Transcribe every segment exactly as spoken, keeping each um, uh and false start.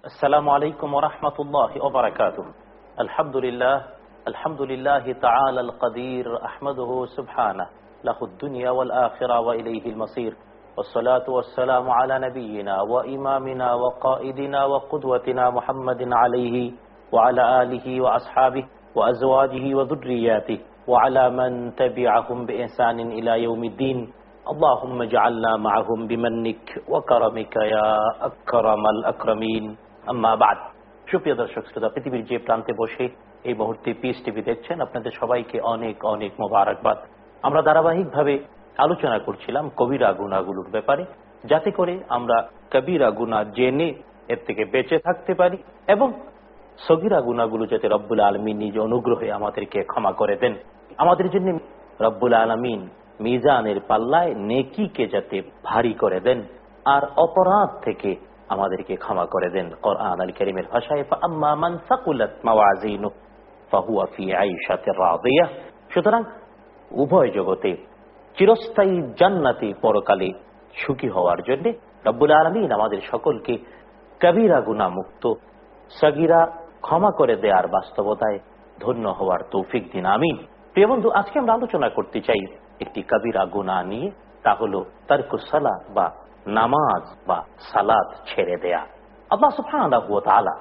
السلام عليكم ورحمة الله وبركاته. الحمد لله الحمد لله تعالى القدير أحمده سبحانه له الدنيا والآخرة وإليه المصير، والصلاة والسلام على نبينا وإمامنا وقائدنا وقدوتنا محمد عليه وعلى آله وأصحابه وأزواجه وذرياته وعلى من تبعهم بإحسان إلى يوم الدين. اللهم اجعلنا معهم بمنك وكرمك يا أكرم الأكرمين. আম্মা বাদ। সুপ্রিয় দর্শক শ্রোতা, পৃথিবীর যে প্রান্তে বসে এই মুহূর্তে পিস টিভি দেখছেন, আপনাদের সবাইকে অনেক অনেক মোবারকবাদ। আমরা ধারাবাহিকভাবে আলোচনা করছিলাম কবিরা গুনাহগুলোর ব্যাপারে, যাতে করে আমরা কবিরা গুনাহ জেনে এর থেকে বেঁচে থাকতে পারি এবং সগীরা গুনাহগুলো যাতে রব্বুল আলামিন নিজ অনুগ্রহে আমাদেরকে ক্ষমা করে দেন। আমাদের জন্য রব্বুল আলামিন মিজানের পাল্লায় নেকিকে যাতে ভারী করে দেন আর অপরাধ থেকে আমাদেরকে ক্ষমা করে দেন। কোরআন আল কারীমের ভাষায় ফাআম্মা মান সাকুলাত মাওয়াজিনুহু ফাহুয়া ফি আইশাতির রাদিয়াহ। সুতরাং উভয় জগতে চিরস্থায়ী জান্নাতি পরকালে সুখী হওয়ার জন্য রব্বুল আলামিন আমাদের সকলকে কবিরা গুনাহ মুক্ত, সগীরা ক্ষমা করে দেওয়ার বাস্তবতায় ধন্য হওয়ার তৌফিক দিন, আমিন। প্রিয় বন্ধু, আজকে আমরা আলোচনা করতে চাই একটি কবিরা গুনাহ নিয়ে, তা হলো তারকুস সালাত বা নামাজ বা সালাত ছেড়ে দেয়া। আল্লাহ সুবহানাহু ওয়া তাআলা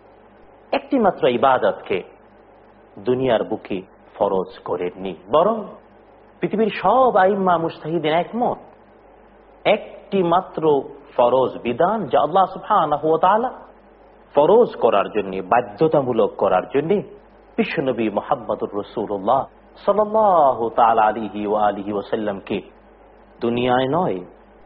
একটি মাত্র ইবাদতকে দুনিয়ার বুকে ফরজ করেননি, বরং পৃথিবীর সব আইম্মা মুজতাহিদিন একমত একটি মাত্র ফরজ বিধান যা আল্লাহ সুবহানাহু ওয়া তাআলা ফরজ করার জন্য, বাধ্যতামূলক করার জন্য বিশ্বনবী মুহাম্মদুর রাসূলুল্লাহ সাল্লাল্লাহু তাআলা আলাইহি ওয়া আলিহি ওয়াসাল্লামকে দুনিয়ায় নয়,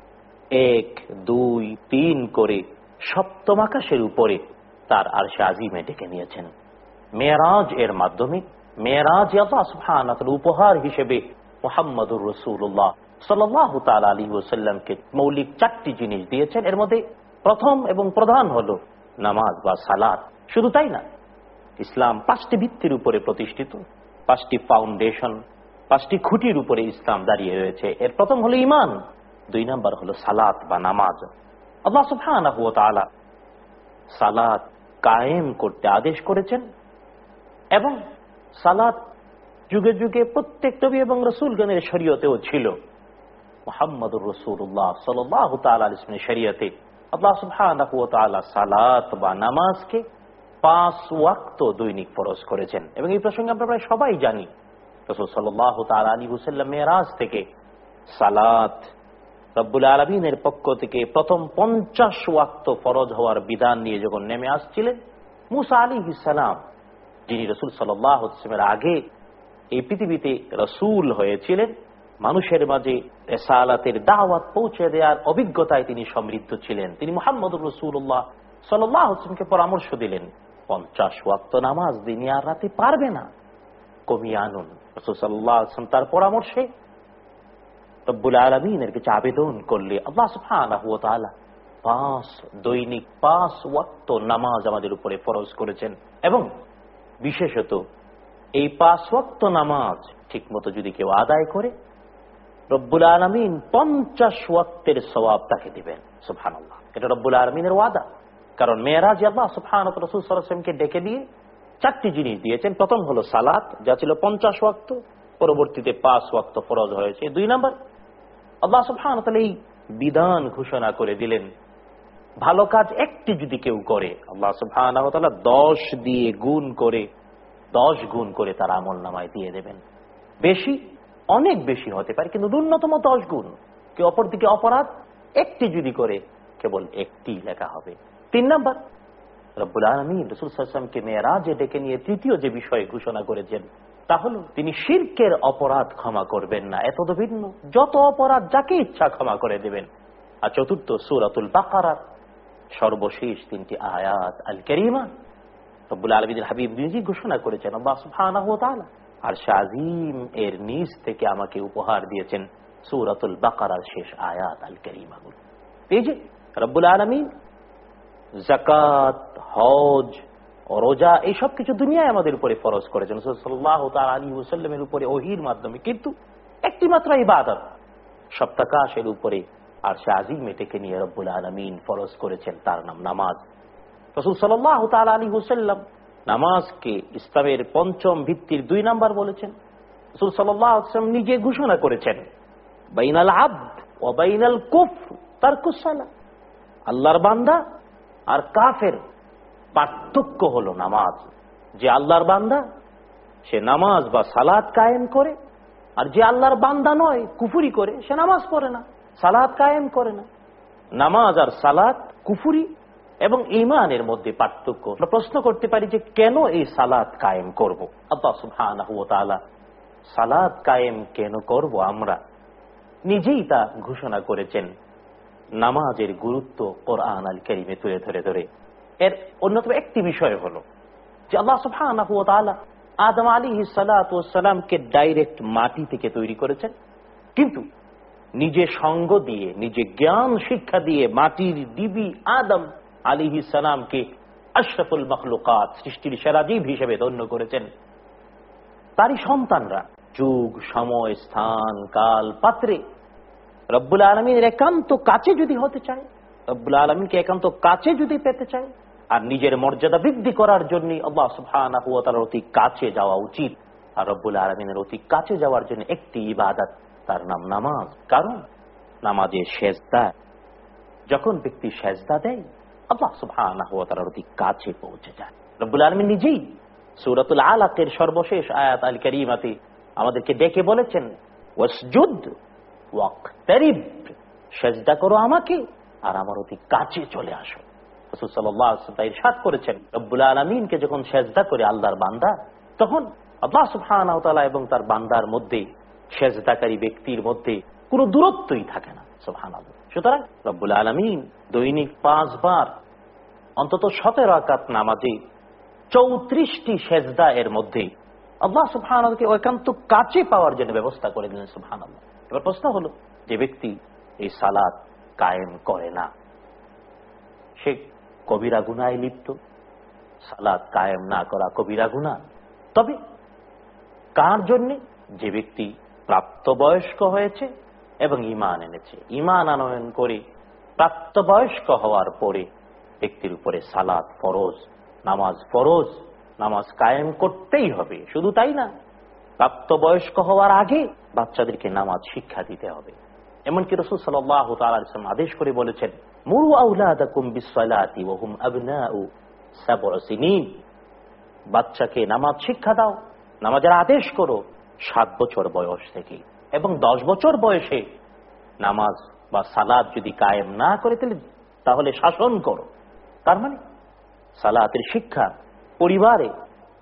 এক দুই তিন করে সপ্তম আকাশের উপরে তার আরশে আজিমে ডেকে নিয়েছেন। মেরাজ এর মাধ্যমে, মেরাজ আল্লাহ সুবহানাহু ওয়া তাআলা উপহার হিসেবে মুহাম্মদুর রাসূলুল্লাহ সাল্লাল্লাহু তাআলা আলাইহি ওয়াসাল্লামকে মৌলিক চারটি জিনিস দিয়েছেন। এর মধ্যে প্রথম এবং প্রধান হলো নামাজ বা সালাত। শুধু তাই না, ইসলাম পাঁচটি ভিত্তির উপরে প্রতিষ্ঠিত, পাঁচটি ফাউন্ডেশন, পাঁচটি খুঁটির উপরে ইসলাম দাঁড়িয়ে রয়েছে। এর প্রথম হলো ঈমান, দুই নাম্বার হলো সালাত বা নামাজ। আল্লাহ সুবহানাহু ওয়া তাআলা সালাত কায়েম করতে আদেশ করেছেন এবং সালাত যুগে যুগে প্রত্যেক নবী এবং রাসূলগণের শরীয়তেও ছিল। মুহাম্মদুর রাসূলুল্লাহ সাল্লাল্লাহু তাআলা আলাইহি ওয়াসাল্লামের শরীয়তে আল্লাহ সুবহানাহু ওয়া তাআলা সালাত বা নামাজকে পাঁচ ওয়াক্ত দৈনিক ফরজ করেছেন। এবং এই প্রসঙ্গে আমরা প্রায় সবাই জানি, রাসূল সাল্লাল্লাহু তাআলা আলাইহি ওয়াসাল্লাম মেরাজ থেকে সালাত রব্বুল আলামিনের পক্ষ থেকে প্রথম পঞ্চাশ ওয়াক্ত ফরজ হওয়ার বিধান নিয়ে যখন নেমে আসছিলেন, মুসা আলাইহিস সালাম, যিনি রাসূল সাল্লাল্লাহু আলাইহি ওয়াসাল্লামের আগে এই পৃথিবীতে রাসূল হয়েছিলেন, মানুষের মাঝে রিসালাতের দাওয়াত পৌঁছে দেওয়ার অভিজ্ঞতায় তিনি সমৃদ্ধ ছিলেন। তিনি মুহাম্মদুর রাসূলুল্লাহ সাল্লাল্লাহু আলাইহি ওয়াসাল্লামকে পরামর্শ দিলেন, পঞ্চাশ ওয়াক্ত নামাজ দিন আর রাতে পারবে না, কমিয়ে আনুন। রাসূল সাল্লাল্লাহু আলাইহি ওয়াসাল্লাম তার পরামর্শে রব্বুল আলামিনের কাছে আবেদন করলে আল্লাহ সুবহানাহু ওয়া তাআলা পাঁচ দৈনিক পাঁচ ওয়াক্ত নামাজ আমাদের উপরে ফরজ করেছেন। এবং বিশেষত এই পাঁচ ওয়াক্ত নামাজ ঠিকমতো যদি কেউ আদায় করে, রব্বুল আলামিন পঞ্চাশ ওয়াক্তের সওয়াব তাকে দিবেন। সুবহানাল্লাহ, এটা রব্বুল আলামিনের ওয়াদা। কারণ মেরাজে আল্লাহ সুবহানাহু ওয়া তাআলা রাসূল সাল্লাল্লাহু আলাইহি ওয়াসাল্লামকে ডেকে দিয়ে চারটি জিনিস দিয়েছেন। প্রথম হলো সালাত, যা ছিল পঞ্চাশ ওয়াক্ত, পরবর্তীতে পাঁচ ওয়াক্ত ফরজ হয়েছে। দুই নাম্বার, আল্লাহ সুবহানাহু ওয়া তাআলা এই বিধান ঘোষণা করে দিলেন, ভালো কাজ একটি যদি কেউ করে, আল্লাহ সুবহানাহু ওয়া তাআলা দশ দিয়ে গুণ করে, দশ গুণ করে তার আমলনামায় দিয়ে দেবেন। বেশি, অনেক বেশি হতে পারে, কিন্তু ন্যূনতম দশ গুণ। কেউ অপরদিকে অপরাধ একটি যদি করে, কেবল একটি লেখা হবে। তিন নাম্বার, রব্বুল আলামিন রাসূল সাল্লাল্লাহু আলাইহি ওয়াসাল্লামকে মেরাজে ডেকে নিয়ে তৃতীয় যে বিষয় ঘোষণা করেছেন, তা হলো তিনি শিরকের অপরাধ ক্ষমা করবেন না, এত ভিন্ন যত অপরাধ যাকে ইচ্ছা ক্ষমা করে দেবেন। আর চতুর্থ, সূরাতুল বাকারার সর্বশেষ তিনটি আয়াত আল কারীমা রব্বুল আলামিনের হাবিব নিজেই ঘোষণা করেছেন, আল্লাহ সুবহানাহু ওয়া তাআলা আরশে আজিম এর নিচ থেকে আমাকে উপহার দিয়েছেন সূরাতুল বাকারার শেষ আয়াত আল কারীমাগুলো। এই যে রব্বুল আলামিন যাকাত, হজ, রোজা এইসব কিছু দুনিয়ায় আমাদের উপরে ফরজ করেছেন রাসূল সাল্লাল্লাহু তাআলা আলাইহি ওয়াসাল্লামের উপরে ওহীর মাধ্যমে, কিন্তু একটি মাত্র ইবাদত সপ্তাকাশের উপরে আরশে আজিমে ডেকে নিয়ে রব্বুল আলামিন ফরজ করেছেন, তার নাম নামাজ। রাসূল সাল্লাল্লাহু তাআলা আলাইহি ওয়াসাল্লাম নামাজকে ইসলামের পঞ্চম ভিত্তির দুই নাম্বার বলেছেন। রাসূল সাল্লাল্লাহু আলাইহি ওয়াসাল্লাম নিজে ঘোষণা করেছেন, বাইনাল আবদ ওয়া বাইনাল কুফর তারকুস সালাহ, আল্লাহর বান্দা আর কাফের পার্থক্য হলো নামাজ। যে আল্লাহর বান্দা সে নামাজ বা সালাত কায়েম করে, আর যে আল্লাহর বান্দা নয়, কুফরি করে, সে নামাজ পড়ে না, সালাত কায়েম করে না। নামাজ আর সালাত, কুফরি এবং ঈমানের মধ্যে পার্থক্য। আমরা প্রশ্ন করতে পারি যে কেন এই সালাত কায়েম করব? আল্লাহ সুবহানাহু ওয়া তাআলা সালাত কায়েম কেন করব আমরা, নিজেই তা ঘোষণা করেছেন। নামাজের গুরুত্ব কোরআন আল কারীমে তুলে ধরে ধরে এর অন্যতম একটি বিষয় হলো যে আল্লাহ সুবহানাহু ওয়া তাআলা আদম আলাইহিস সালাতু ওয়াস সালামকে ডাইরেক্ট মাটি থেকে তৈরি করেছেন, কিন্তু নিজে সঙ্গ দিয়ে, নিজে জ্ঞান শিক্ষা দিয়ে মাটির দিবি আদম আলাইহিস সালামকে আশরাফুল মাখলুকাত, সৃষ্টির সেরা জীব হিসেবে ধন্য করেছেন। তারই সন্তানরা যুগ, সময়, স্থান, কাল, পাত্রে রব্বুল আলামিনের একান্ত কাছে যদি হতে চায়, রব্বুল আলামিনকে একান্ত কাছে যদি পেতে চায়, আর নিজের মর্যাদা বৃদ্ধি করার জন্য আল্লাহ সুবহানাহু ওয়া তাআলার অতি কাছে যাওয়া উচিত। আর রব্বুল আলামিনের অতি কাছে যাওয়ার জন্য একটি ইবাদত, তার নাম নামাজ। কারণ নামাজে সেজদা, যখন ব্যক্তি সেজদা দেয় আল্লাহ সুবহানাহু ওয়া তাআলার অতি কাছে পৌঁছে যায়। রব্বুল আলামিন নিজেই সূরাতুল আলাকের সর্বশেষ আয়াত আল কারীমাতে আমাদেরকে ডেকে বলেছেন, ওয়াসজুদ ওয়াকতারিব, সেজদা করো আমাকে আর আমার অতি কাছে চলে আসো। রাসূল সাল্লাল্লাহু আলাইহি ওয়াসাল্লাম ইরশাদ করেছেন, রব্বুল আলামিনকে যখন সেজদা করে আল্লাহর বান্দা, তখন আল্লাহ সুবহানাহু ওয়া তাআলা এবং তার বান্দার মধ্যে, সেজদাকারী ব্যক্তির মধ্যে কোনো দূরত্বই থাকে না। সুবহানাল্লাহ। সুতরাং রব্বুল আলামিন দৈনিক পাঁচবার অন্তত সতেরো রাকাত নামাজে চৌত্রিশটি সেজদা এর মধ্যে আল্লাহ সুবহানাহু ওয়া তাআলাকে একান্ত কাছে পাওয়ার জন্য ব্যবস্থা করে দিলেন। সুবহানাল্লাহ। এবার প্রশ্ন হলো, যে ব্যক্তি এই সালাত কায়েম করে না, সে কবিরা গুনাহে লিপ্ত। সালাত কায়েম না করা কবিরা গুনাহ। তবে কার জন্য? যে ব্যক্তি প্রাপ্তবয়স্ক হয়েছে এবং ঈমান এনেছে। ঈমান আনয়ন করে প্রাপ্তবয়স্ক হওয়ার পরে ব্যক্তির উপরে সালাত ফরজ, নামাজ ফরজ, নামাজ কায়েম করতেই হবে। শুধু তাই না, প্রাপ্তবয়স্ক হওয়ার আগে বাচ্চাদেরকে নামাজ শিক্ষা দিতে হবে। এমনকি রাসূল সাল্লাল্লাহু তাআলা আলাইহি ওয়াসাল্লাম আদেশ করে বলেছেন, মুরু আওলাদাকুম বিস-সালাতি ওয়া হুম আবনাউ সাব'ু সিনিন, বাচ্চাকে নামাজ শিক্ষা দাও, নামাজের আদেশ করো সাত বছর বয়স থেকে, এবং দশ বছর বয়সে নামাজ বা সালাত যদি কায়েম না করে তাহলে শাসন করো। তার মানে সালাতের শিক্ষা পরিবারে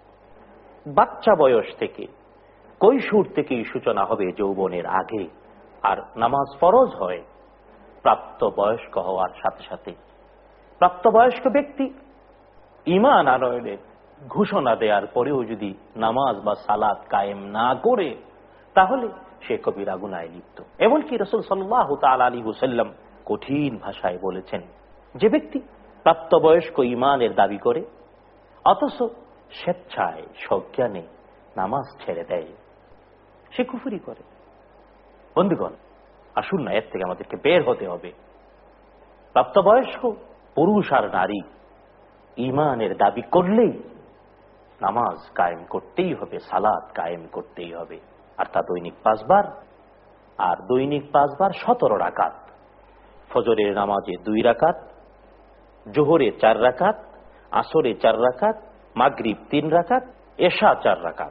বাচ্চা বয়স থেকে, কৈশোর থেকেই সূচনা হবে, যৌবনের আগে। আর নামাজ ফরজ হয় প্রাপ্তবয়স্ক হওয়ার সাথে সাথে। প্রাপ্তবয়স্ক ব্যক্তি ঈমান আনয়নের ঘোষণা দেওয়ার পরেও যদি নামাজ বা সালাত কায়েম না করে, তাহলে সে কবিরা গুনাহে লিপ্ত। এমনকি রাসূল সাল্লাল্লাহু তাআলা আলাইহি ওয়াসাল্লাম কঠিন ভাষায় বলেছেন, যে ব্যক্তি প্রাপ্তবয়স্ক ঈমানের দাবি করে অথচ স্বেচ্ছায় সজ্ঞানে নামাজ ছেড়ে দেয়, সে কুফরি করে। বন্ধুগণ, আসুন না, এর থেকে আমাদেরকে বের হতে হবে। প্রাপ্তবয়স্ক পুরুষ আর নারী ঈমানের দাবি করলেই নামাজ কায়েম করতেই হবে, সালাত কায়েম করতেই হবে। আর তা দৈনিক পাঁচবার, আর দৈনিক পাঁচবার সতেরো রাকাত। ফজরের নামাজে দুই রাকাত, জোহরে চার রাকাত, আসরে চার রাকাত, মাগরিব তিন রাকাত, এশা চার রাকাত।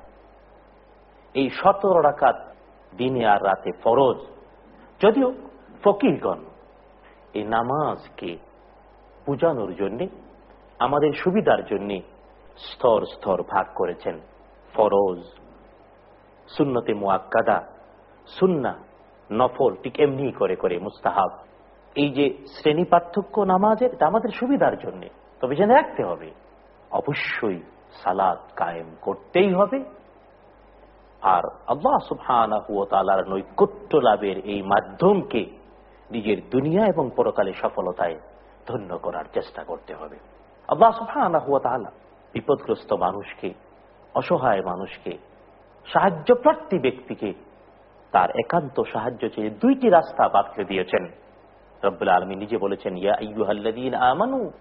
এই সতেরো রাকাত দিনে আর রাতে ফরজ। যদিও ফকিহগণ এই নামাজকে বুঝানোর জন্য, আমাদের সুবিধার জন্য স্তর স্তর ভাগ করেছেন। ফরজ, সুন্নতে মুআক্কাদা, সুন্নাহ, নফল, ঠিক এমনি করে করে মুস্তাহাব। এই যে শ্রেণী পার্থক্য নামাজের, এটা আমাদের সুবিধার জন্য। তবে জেনে রাখতে হবে, অবশ্যই সালাত কায়েম করতেই হবে। আর আল্লাহ সুবহানাহু ওয়া তাআলার নৈকট্য লাভের এই মাধ্যমকে নিজের দুনিয়া এবং পরকালে সফলতায় ধন্য করার চেষ্টা করতে হবে। আল্লাহ সুবহানাহু ওয়া তাআলা বিপদগ্রস্ত মানুষকে, অসহায় মানুষকে, সাহায্য প্রার্থী ব্যক্তিকে তার একান্ত সাহায্য চেয়ে দুইটি রাস্তা বাতলে দিয়েছেন। রব্বুল আলামিন নিজে বলেছেন, ইয়া আইয়ুহাল্লাযীনা আমানু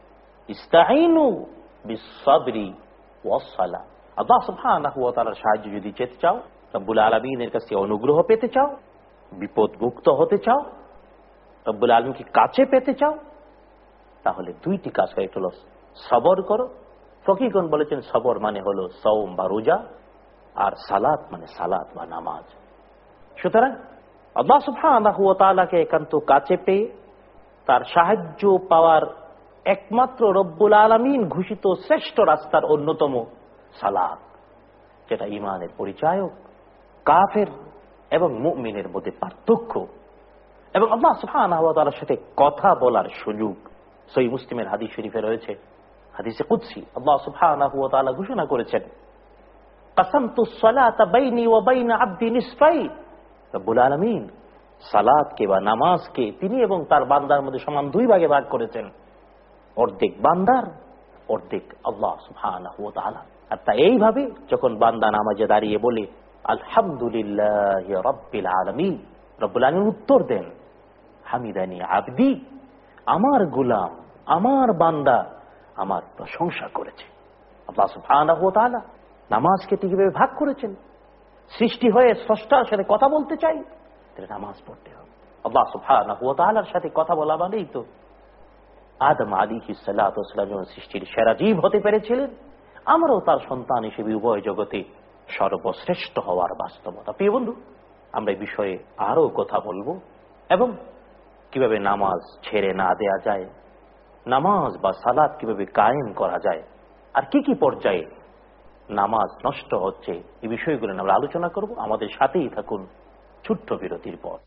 ইস্তাঈনু বিস-সাবরি ওয়াস-সালাহ। আল্লাহ সুবহানাহু ওয়া তাআলার সাহায্য যদি পেতে চাও, রব্বুল আলামিনের কাছে অনুগ্রহ পেতে চাও, বিপদ মুক্ত হতে চাও, রব্বুল আলামিনকে কাছে পেতে চাও, তাহলে দুইটি কাজ করে, হলো সবর করো। ফকিহগণ বলেছেন সবর মানে হলো সওম বা রোজা, আর সালাত মানে সালাত বা নামাজ। সুতরাং আল্লাহ সুবহানাহু ওয়া তাআলাকে একান্ত কাছে পেয়ে তার সাহায্য পাওয়ার একমাত্র রব্বুল আলামিন ঘোষিত শ্রেষ্ঠ রাস্তার অন্যতম সালাত, যেটা ঈমানের পরিচায়ক, কাফের এবং মুমিনের মধ্যে পার্থক্য, এবং আল্লাহ সুবহানাহু ওয়া তাআলার সাথে কথা বলার সুযোগ। সহিহ মুসলিমের হাদিস শরীফে রয়েছে, হাদিসে কুদসি, আল্লাহ সুবহানাহু ওয়া তাআলা ঘোষণা করেছেন, কাসামতুস সালাতা বাইনি ওয়া বাইনা আবদি নিসফাইন। রব্বুল আলামিন সালাতকে বা নামাজকে তিনি এবং তার বান্দার মধ্যে সমান দুই ভাগে ভাগ করেছেন, অর্ধেক বান্দার, অর্ধেক আল্লাহ সুবহানাহু ওয়া তাআলা। আর তা এইভাবে যখন বান্দা নামাজে দাঁড়িয়ে বলে আলহামদুলিল্লাহি রাব্বিল আলামিন, রব্বুল আলামিন উত্তর দেন, হামিদানি আবদি, আমার গোলাম, আমার বান্দা আমার প্রশংসা করেছে। আল্লাহ সুবহানাহু ওয়া তাআলা নামাজকে কিভাবে ভাগ করেছেন? সৃষ্টি হয়ে স্রষ্টার সাথে কথা বলতে চাই, তাহলে নামাজ পড়তে হবে। আল্লাহ সুবহানাহু ওয়া তাআলার সাথে কথা বলা মানেই তো আদম আলাইহিস সালাতু ওয়াস সালাম যখন সৃষ্টির সেরা জীব হতে পেরেছিলেন, আমরাও তার সন্তান হিসেবে উভয় জগতে সর্বশ্রেষ্ঠ হওয়ার বাস্তবতা। প্রিয় বন্ধু, আমরা এই বিষয়ে আরো কথা বলবো, এবং কিভাবে নামাজ ছেড়ে না দেয়া যায়, নামাজ বা সালাত কিভাবে কায়েম করা যায়, আর কি কি পর্যায়ে নামাজ নষ্ট হচ্ছে, এই বিষয়গুলো আমরা আলোচনা করব। আমাদের সাথেই থাকুন ছোট্ট বিরতির পর।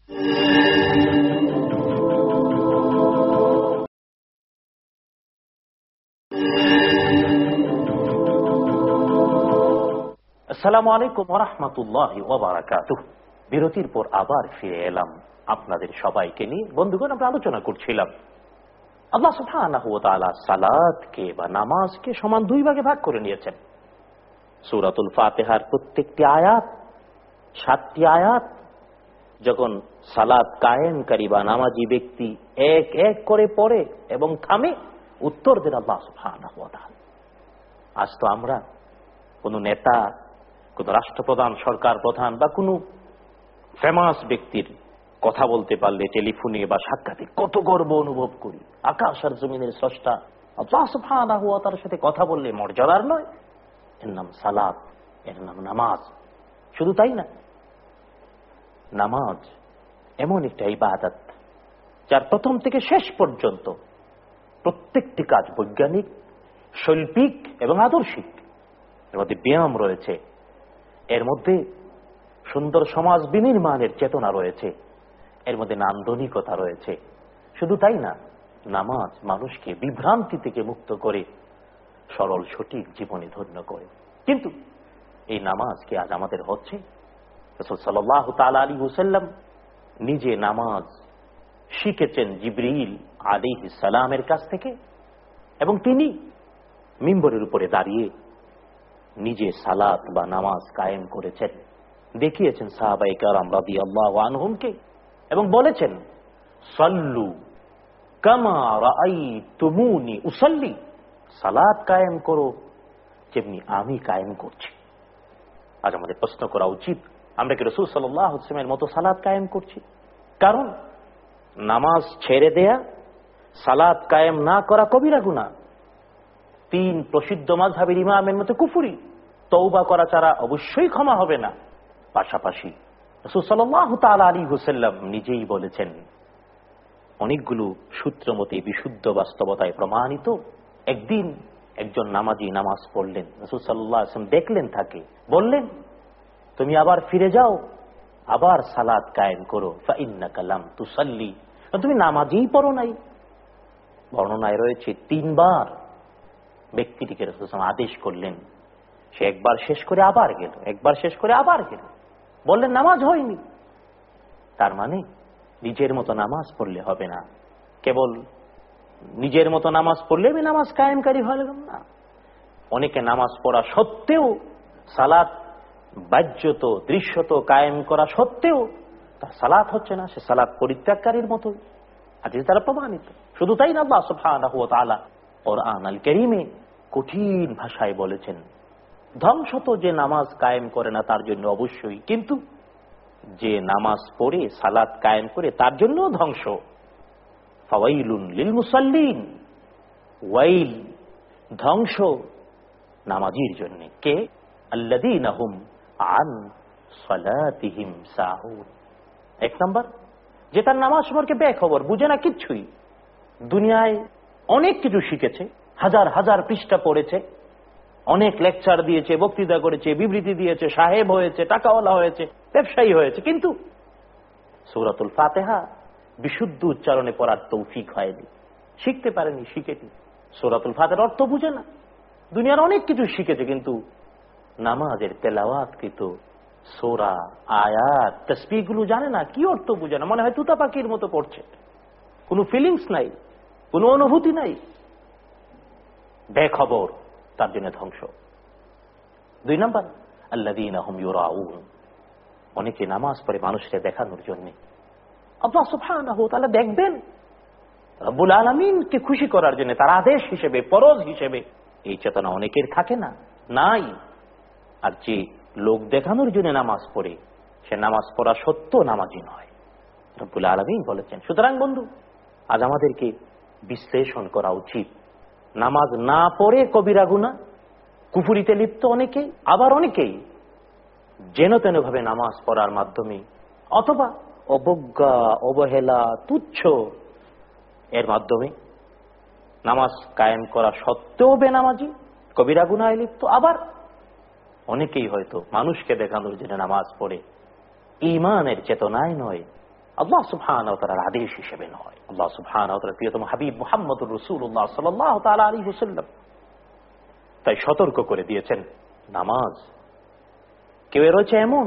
আসসালামু আলাইকুম ওয়া রাহমাতুল্লাহি ওয়া বারাকাতুহু। বিরতির পর আবার ফিরে এলাম আপনাদের সবাইকে নিয়ে। বন্ধুগণ, আমরা আলোচনা করছিলাম আল্লাহ সুবহানাহু ওয়া তাআলা সালাতকে বা নামাজকে সমান দুই ভাগে ভাগ করে নিয়েছেন। সূরাতুল ফাতিহার প্রত্যেকটি আয়াত, সাতটি আয়াত, যখন সালাত কায়েমকারী বা নামাজি ব্যক্তি এক এক করে পড়ে এবং থামে, উত্তর দেন আল্লাহ সুবহানাহু ওয়া তাআলা। আজ তো আমরা কোন নেতা, কোন রাষ্ট্রপ্রধান, সরকার প্রধান বা কোন ফেমাস ব্যক্তির কথা বলতে পারলে টেলিফোনে বা সাক্ষাতে কত গর্ব অনুভব করি। আকাশ আর জমিনের স্রষ্টা আল্লাহ সুবহানাহু ওয়া তাআলার সাথে কথা বললে মর্যাদার নয়? এর নাম সালাত, এর নাম নামাজ। শুধু তাই না, নামাজ এমন একটা ইবাদত যার প্রথম থেকে শেষ পর্যন্ত প্রত্যেকটি কাজ বৈজ্ঞানিক, শৈল্পিক এবং আদর্শিক। এর মধ্যে ব্যায়াম রয়েছে, এর মধ্যে সুন্দর সমাজ বিনির্মাণের চেতনা রয়েছে, এর মধ্যে নান্দনিকতা রয়েছে। শুধু তাই না, নামাজ মানুষকে বিভ্রান্তি থেকে মুক্ত করে সরল সঠিক জীবনে ধন্য করে। কিন্তু এই নামাজ কি আজ আমাদের হচ্ছে? রাসূল সাল্লাল্লাহু তাআলা আলাইহি ওয়াসাল্লাম নিজে নামাজ শিখেছেন জিবরিল আলাইহিস সালামের কাছ থেকে, এবং তিনি মিম্বরের উপরে দাঁড়িয়ে নিজে সালাত বা নামাজ কায়েম করেছেন, দেখিয়েছেন সাহাবায়ে কেরাম রাদিয়াল্লাহু আনহুমকে, এবং বলেছেন সাল্লু কামা রাআইতুমুনি উসাল্লি, সালাত কায়েম করো যেমনি আমি কায়েম করছি। আজ আমাদের প্রশ্ন করা উচিত, আমরা কি রাসূল সাল্লাল্লাহু আলাইহি ওয়াসাল্লামের মতো সালাত কায়েম করছি? কারণ নামাজ ছেড়ে দেয়া, সালাত কায়েম না করা কবিরা গুনাহ। তিন প্রসিদ্ধ মাযহাবের ইমামের মতে কুফরি, তওবা করা ছাড়া অবশ্যই ক্ষমা হবে না। পাশাপাশি রাসূল সাল্লাল্লাহু তাআলা আলাইহি ওয়াসাল্লাম নিজেই বলেছেন, অনেকগুলো সূত্র মতে বিশুদ্ধ বাস্তবতায় প্রমাণিত, একদিন একজন নামাজি নামাজ পড়লেন, রাসূল সাল্লাল্লাহু আলাইহি ওয়াসাল্লাম দেখলেন তাকে, বললেন তুমি আবার ফিরে যাও, আবার সালাত কায়েম করো, ফাইন্নাকা লাম তুসাল্লি, তুমি নামাজই পড়ো নাই। বর্ণনায় রয়েছে তিনবার ব্যক্তিটিকে রাসূল সাল্লাল্লাহু আলাইহি ওয়াসাল্লাম আদেশ করলেন, সে একবার শেষ করে আবার গেল, একবার শেষ করে আবার গেল, বললেন নামাজ হয়নি। তার মানে নিজের মতো নামাজ পড়লে হবে না, কেবল নিজের মতো নামাজ পড়লে আমি নামাজ কায়েমকারী হলাম না। অনেকে নামাজ পড়া সত্ত্বেও, সালাত বাহ্যত দৃশ্যত কায়েম করা সত্ত্বেও তার সালাত হচ্ছে না, সে সালাত পরিত্যাগকারীর মতো। আজ তারা প্রমাণিত। শুধু তাই না, আল্লাহ সুবহানাহু ওয়া তাআলা কোরআন আল কারীমে কঠিন ভাষায় বলেছেন, ধ্বংস তো যে নামাজ কায়েম করে না তার জন্য অবশ্যই, কিন্তু যে নামাজ পড়ে সালাত কায়েম করে তার জন্য ধ্বংস। ফাওয়াইলুন লিল মুসাল্লিন, ওয়াইল ধ্বংস নামাজীর জন্য। কে? আল্লাযীনা হুম আন সালাতিহিম সাহুন। এক নাম্বার, যে তার নামাজ সম্পর্কে বেখবর, বুঝে না কিচ্ছুই। দুনিয়ায় অনেক কিছু শিখেছে, হাজার হাজার পৃষ্ঠা পড়েছে, অনেক লেকচার দিয়েছে, বক্তৃতা করেছে, বিবৃতি দিয়েছে, সাহেব হয়েছে, টাকাওয়ালা হয়েছে, ব্যবসায়ী হয়েছে, কিন্তু সূরাতুল ফাতিহা বিশুদ্ধ উচ্চারণে পড়ার তৌফিক হয়নি, শিখতে পারেনি, শিখেনি। সূরাতুল ফাতিহার অর্থ বুঝে না। দুনিয়ার অনেক কিছু শিখেছে, কিন্তু নামাজের তেলাওয়াতকৃত সূরা, আয়াত, তাসবিহ গুলো জানে না, কি অর্থ বুঝে না, মনে হয় তুতা পাখির মতো পড়ছে, কোনো ফিলিংস নাই, কোনো অনুভূতি নাই, বেখবর, তার জন্য ধ্বংস। দুই নাম্বার, আল্লাযীনা হুম ইউরাউন, অনেকে নামাজ পড়ে মানুষকে দেখানোর জন্য। আল্লাহ সুবহানাহু ওয়া তাআলা দেখবেন, রব্বুল আলামিনকে খুশি করার জন্য, তার আদেশ হিসেবে, ফরজ হিসেবে, এই চেতনা অনেকের থাকে না, নাই। আর যে লোক দেখানোর জন্য নামাজ পড়ে, সে নামাজ পড়া সত্ত্বেও নামাজি নয়, রব্বুল আলামিন বলেছেন। সুতরাং বন্ধু, আজ আমাদেরকে বিশ্লেষণ করা উচিত। নামাজ না পড়ে কবিরা গুনাহ, কুফরিতে লিপ্ত অনেকেই, আবার অনেকেই যেন তেন ভাবে নামাজ পড়ার মাধ্যমে অথবা অবজ্ঞা, অবহেলা, তুচ্ছ এর মাধ্যমে নামাজ কায়েম করা সত্ত্বেও বেনামাজি, কবিরা গুনাহে লিপ্ত। আবার অনেকেই হয়তো মানুষকে দেখানোর জন্য নামাজ পড়ে, ঈমানের চেতনায় নয়, আল্লাহ সুবহানাহু ওয়া তাআলার আদেশ হিসেবে নয়। আল্লাহ সুবহানাহু ওয়া তাআলার প্রিয়তম হাবিব মুহাম্মদুর রাসূলুল্লাহ সাল্লাল্লাহু তাআলা আলাইহি ওয়াসাল্লাম তাই সতর্ক করে দিয়েছেন, নামাজ কেউ রয়েছে এমন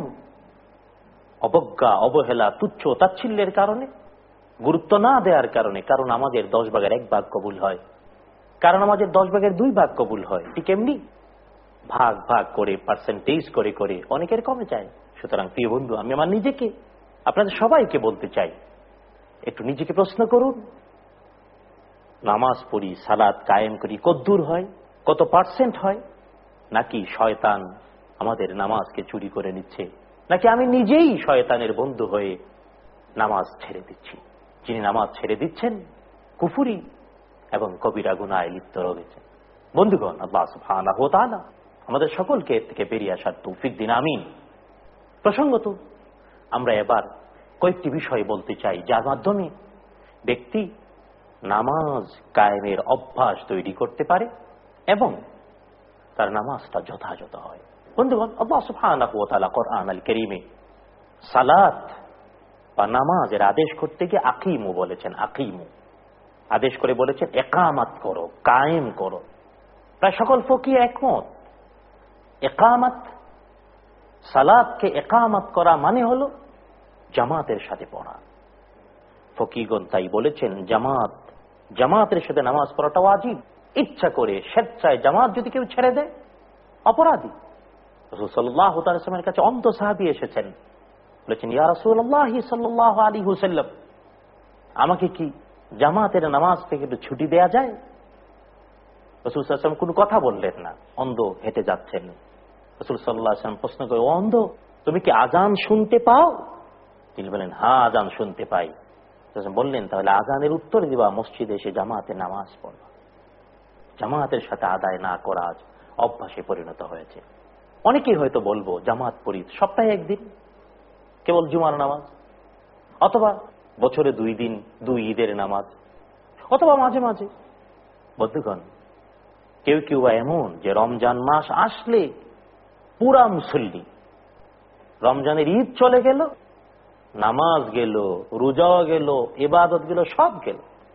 অবজ্ঞা, অবহেলা, তুচ্ছ তাচ্ছিল্যের কারণে, গুরুত্ব না দেওয়ার কারণে, কারণ আমাদের দশ ভাগের এক ভাগ কবুল হয়, কারণ আমাদের দশ ভাগের দুই ভাগ কবুল হয়, ঠিক এমনি ভাগ ভাগ করে, পার্সেন্টেজ করে করে অনেকের কমে যায়। সুতরাং প্রিয় বন্ধু, আমি আমার নিজেকে, আপনাদের সবাইকে বলতে চাই, একটু নিজেকে প্রশ্ন করুন, নামাজ পড়ি, সালাত কায়েম করি, কদ্দূর হয়, কত পার্সেন্ট হয়, নাকি শয়তান আমাদের নামাজকে চুরি করে নিচ্ছে, নাকি আমি নিজেই শয়তানের বন্ধু হয়ে নামাজ ছেড়ে দিচ্ছি। যিনি নামাজ ছেড়ে দিচ্ছেন কুফরি এবং কবিরা গুনাহে লিপ্ত রয়েছেন। বন্ধুগণ, আল্লাহ সুবহানাহু ওয়া তাআলা আমাদের সকলকে এর থেকে বেরিয়ে আসার তৌফিক দিন, আমিন। প্রসঙ্গত আমরা এবার কয়েকটি বিষয় বলতে চাই, যার মাধ্যমে ব্যক্তি নামাজ কায়েমের অভ্যাস তৈরি করতে পারে এবং তার নামাজটা যথাযথ হয়। বন্ধুগণ, আল্লাহ সুবহানাহু ওয়া তাআলা কোরআন আল কারীমে সালাত বা নামাজের আদেশ করতে গিয়ে আকিমু বলেছেন, আকিমু আদেশ করে বলেছেন ইকামাত করো, কায়েম করো। প্রায় সকল ফকিহ একমত, ইকামাত, সালাতকে ইকামাত করা মানে হলো জামাতের সাথে পড়া। ফকিহগণ তাই বলেছেন, জামাত জামাতের সাথে নামাজ পড়াটা ওয়াজিব। ইচ্ছা করে স্বেচ্ছায় জামাত যদি কেউ ছেড়ে দেয়, অপরাধী। রাসূল সাল্লাল্লাহু আলাইহি ওয়াসাল্লামের কাছে অন্ধ সাহাবী এসেছেন, বলেছেন, ইয়া রাসূলুল্লাহ সাল্লাল্লাহু আলাইহি ওয়াসাল্লাম, আমাকে কি জামাতের নামাজ থেকে একটু ছুটি দেয়া যায়? রাসূল সাল্লাল্লাহু আলাইহি ওয়াসাল্লাম কোনো কথা বললেন না, অন্ধ হেঁটে যাচ্ছেন। রাসূল সাল্লাল্লাহু আলাইহি ওয়াসাল্লাম প্রশ্ন করে, ও অন্ধ, তুমি কি আজান শুনতে পাও? তিনি বলেন, হ্যাঁ, আজান শুনতে পাই। বললেন, তাহলে আজানের উত্তর দিবা, মসজিদে এসে জামাতে নামাজ পড়বা। জামাতের সাথে আদায় না করা আজ অভ্যাসে পরিণত হয়েছে। অনেকেই হয়তো বলবো, জামাত পড়ি সপ্তাহে একদিন, কেবল জুমার নামাজ, অথবা বছরে দুই দিন, দুই ঈদের নামাজ, অথবা মাঝে মাঝে। বন্ধুগণ, কেউ কেউ এমন যে রমজান মাস আসলে পুরা মুসল্লি, রমজানের ঈদ চলে গেল, নামাজ গেল, রোজা গেল, ইবাদত গেল, সব গেল।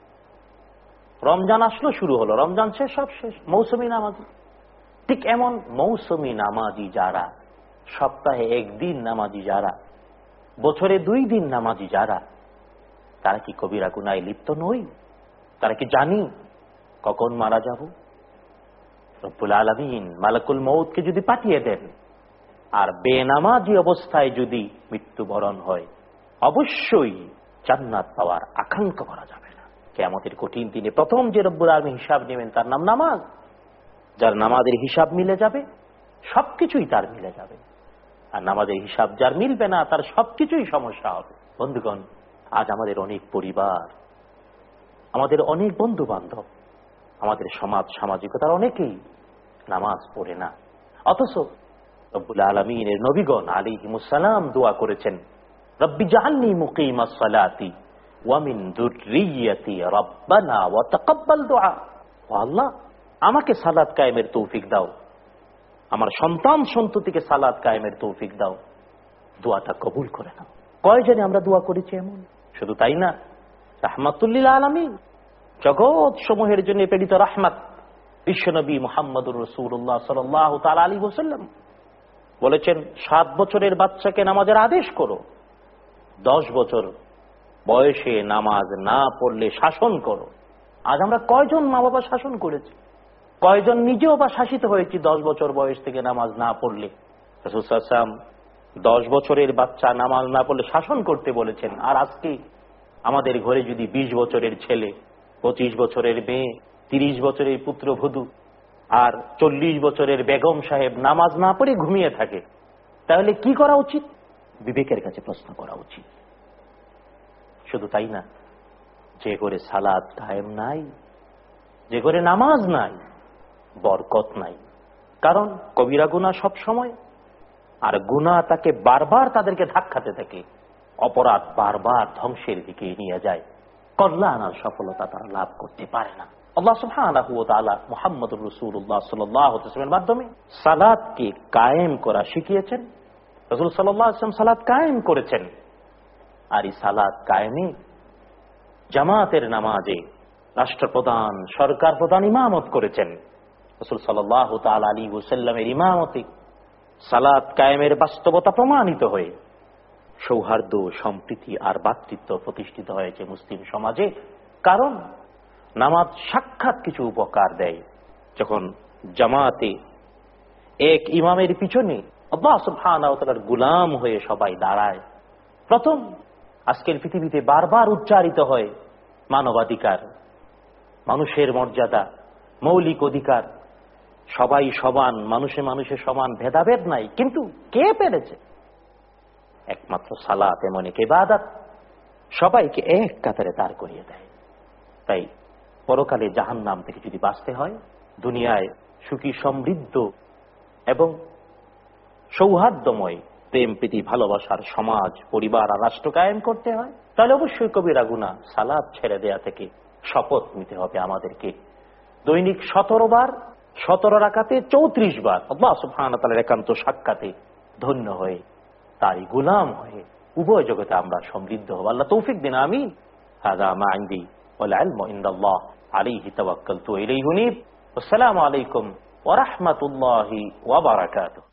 রমজান আসলো, শুরু হলো, রমজান শেষ, সব শেষ, মৌসুমী নামাজি। ঠিক এমন মৌসুমী নামাজি যারা, সপ্তাহে একদিন নামাজি যারা, বছরে দুই দিন নামাজি যারা, তারা কি কবিরা গুনাহে লিপ্ত নই? তারা কি জানি কখন মারা যাব? রব্বুল আলামিন মালাকুল মউতকে যদি পাঠিয়ে দেন আর বেনামাজি অবস্থায় যদি মৃত্যুবরণ হয়, অবশ্যই জান্নাত পাওয়ার আকাঙ্ক্ষা করা যাবে না। কিয়ামতের কঠিন দিনে প্রথম যে রব্বুল আলামিন হিসাব নেবেন তার নাম নামাজ। যার নামাজের হিসাব মিলে যাবে সবকিছুই তার মিলে যাবে, আর নামাজের হিসাব যার মিলবে না তার সবকিছুই সমস্যা হবে। বন্ধুগণ, আজ আমাদের অনেক পরিবার, আমাদের অনেক বন্ধু বান্ধব, আমাদের সমাজ সামাজিকতার অনেকেই নামাজ পড়ে না, অথচ রব্বুল আলামিনের নবীগণ আলাইহিমুস সালাম দোয়া করেছেন, রব্বি জাআলনি মুকিমাস সালাতি ওয়া মিন যুররিয়্যাতি রব্বানা ওয়া তাকাব্বাল দুআ। ও আল্লাহ, আমাকে সালাত কায়েমের তৌফিক দাও, আমার সন্তান সন্ততিকে সালাত কায়েমের তৌফিক দাও, দোয়াটা কবুল করে নাও। কয়জনে আমরা দোয়া করেছি এমন? শুধু তাই না, রাহমাতুল লিল আলামিন, জগৎ সমূহের জন্য প্রেরিত রাহমাত বিশ্বনবী মুহাম্মদুর রাসূলুল্লাহ সাল্লাল্লাহু তাআলা আলাইহি ওয়াসাল্লাম বলেছেন, সাত বছরের বাচ্চাকে নামাজের আদেশ করো, দশ বছর বয়সে নামাজ না পড়লে শাসন করো। আজ আমরা কয়জন মা বাবা শাসন করেছি? কয়জন নিজেও বা শাসিত হয়েছি দশ বছর বয়স থেকে নামাজ না পড়লে? রাসূল সাল্লাল্লাহু আলাইহি ওয়াসাল্লাম দশ বছরের বাচ্চা নামাজ না পড়লে শাসন করতে বলেছেন। আর আজকে আমাদের ঘরে যদি বিশ বছরের ছেলে, পঁচিশ বছরের মেয়ে, তিরিশ বছরের পুত্রবধূ আর চল্লিশ বছরের বেগম সাহেব নামাজ না পড়ে ঘুমিয়ে থাকে, তাহলে কি করা উচিত? বিবেকের কাছে প্রশ্ন করা উচিত। শুধু তাই না, যে ঘরে সালাত কায়েম নাই, যে ঘরে নামাজ নাই, বরকত নাই। কারণ কবিরা গুনাহ সব সময়, আর গুনাহ তাকে বারবার তাদেরকে ধাক্কাতে থাকে, অপরাধ বারবার ধ্বংসের দিকে নিয়ে যায়, কল্যাণ আর সফলতা তারা লাভ করতে পারে না। আল্লাহ সুবহানাহু ওয়া তাআলা মুহাম্মদুর রাসূলুল্লাহ সাল্লাল্লাহু আলাইহি ওয়াসাল্লামের মাধ্যমে সালাতকে কায়েম করা শিখিয়েছেন। রাসূল সাল্লাল্লাহু আলাইহি ওয়াসাল্লাম সালাত কায়েম করেছেন, আর এই সালাত কায়েমে জামাতের নামাজে রাষ্ট্রপ্রধান, সরকার প্রধান ইমামত করেছেন। রাসূল সাল্লাল্লাহু তাআলা আলাইহি ওয়াসাল্লামের ইমামতে সালাত কায়েমের বাস্তবতা প্রমাণিত হয়ে সৌহার্দ্য, সম্প্রীতি আর ভ্রাতৃত্ব প্রতিষ্ঠিত হয়েছে মুসলিম সমাজে। কারণ নামাজ সাক্ষাৎ কিছু উপকার দেয়। যখন জামাতে এক ইমামের পিছনে আল্লাহ সুবহানাহু ওয়া তাআলার গোলাম হয়ে সবাই দাঁড়ায়, প্রথম আজকের পৃথিবীতে বারবার উচ্চারিত হয় মানবাধিকার, মানুষের মর্যাদা, মৌলিক অধিকার, সবাই সমান, মানুষে মানুষে সমান, ভেদাভেদ নাই। কিন্তু কে পেরেছে? একমাত্র সালাত এমন এক ইবাদত সবাইকে এক কাতারে দাঁড় করিয়ে দেয়। তাই পরকালে জাহান্নাম থেকে যদি বাঁচতে হয়, দুনিয়ায় সুখী সমৃদ্ধ এবং সৌহার্দ্যময় প্রেম প্রীতি ভালোবাসার সমাজ, পরিবার আর রাষ্ট্র কায়েম করতে হয়, তাহলে অবশ্যই কবিরা গুনাহ সালাত ছেড়ে দেয়া থেকে শপথ নিতে হবে আমাদেরকে। দৈনিক সতেরো বার, সতেরো রাকাতে চৌত্রিশ বার আল্লাহ সুবহানাহু ওয়া তাআলার একান্ত সাক্ষাতে ধন্য হয়ে তারই গোলাম হয়ে উভয় জগতে আমরা সমৃদ্ধ হব। আল্লাহ তৌফিক দিন, আমিন। হাযা মা ইনদি ওয়াল ইলমু ইনদাল্লাহ আলাইহি তাওয়াক্কালতু ইলাইহি উনীব। আসসালামু আলাইকুম ওয়া রাহমাতুল্লাহি ওয়া বারাকাতুহু।